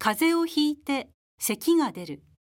風邪をひいて咳が出る。